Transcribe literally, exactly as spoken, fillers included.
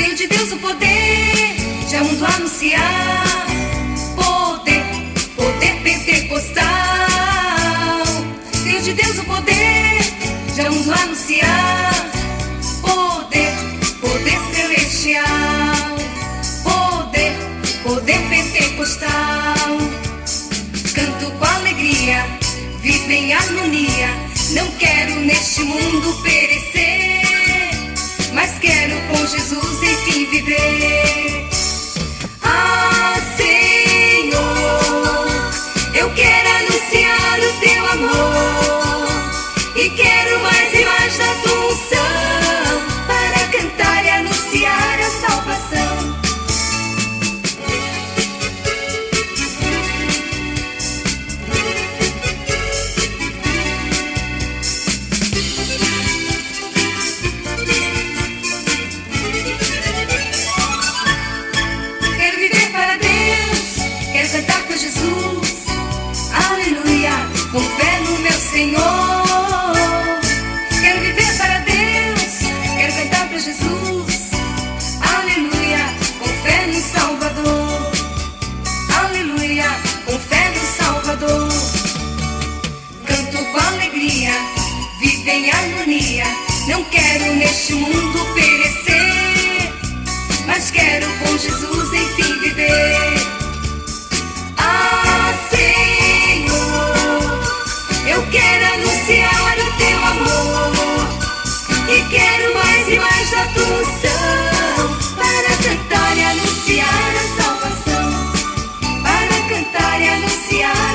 Tenho de Deus o poder de ao mundo anunciar. Poder, poder pentecostal. Tenho de Deus o poder de ao mundo anunciar. Poder, poder celestial. Poder, poder pentecostal. Canto com alegria, vivo em harmonia. Não quero neste mundo perecer, mas quero com Jesus enfim viver. Ah, Senhor, eu quero anunciar o teu amor e quero mais e mais da tua unção para cantar e anunciar a salvação. Com fé no meu Senhor, quero viver para Deus, quero cantar para Jesus. Aleluia, com fé no Salvador. Aleluia, com fé no Salvador. Canto com alegria, vivo em harmonia. Não quero neste mundo perecer, mas quero com Jesus enfim viver. Ah, eu quero anunciar o teu amor e quero mais e mais da tua unção para cantar e anunciar a salvação, para cantar e anunciar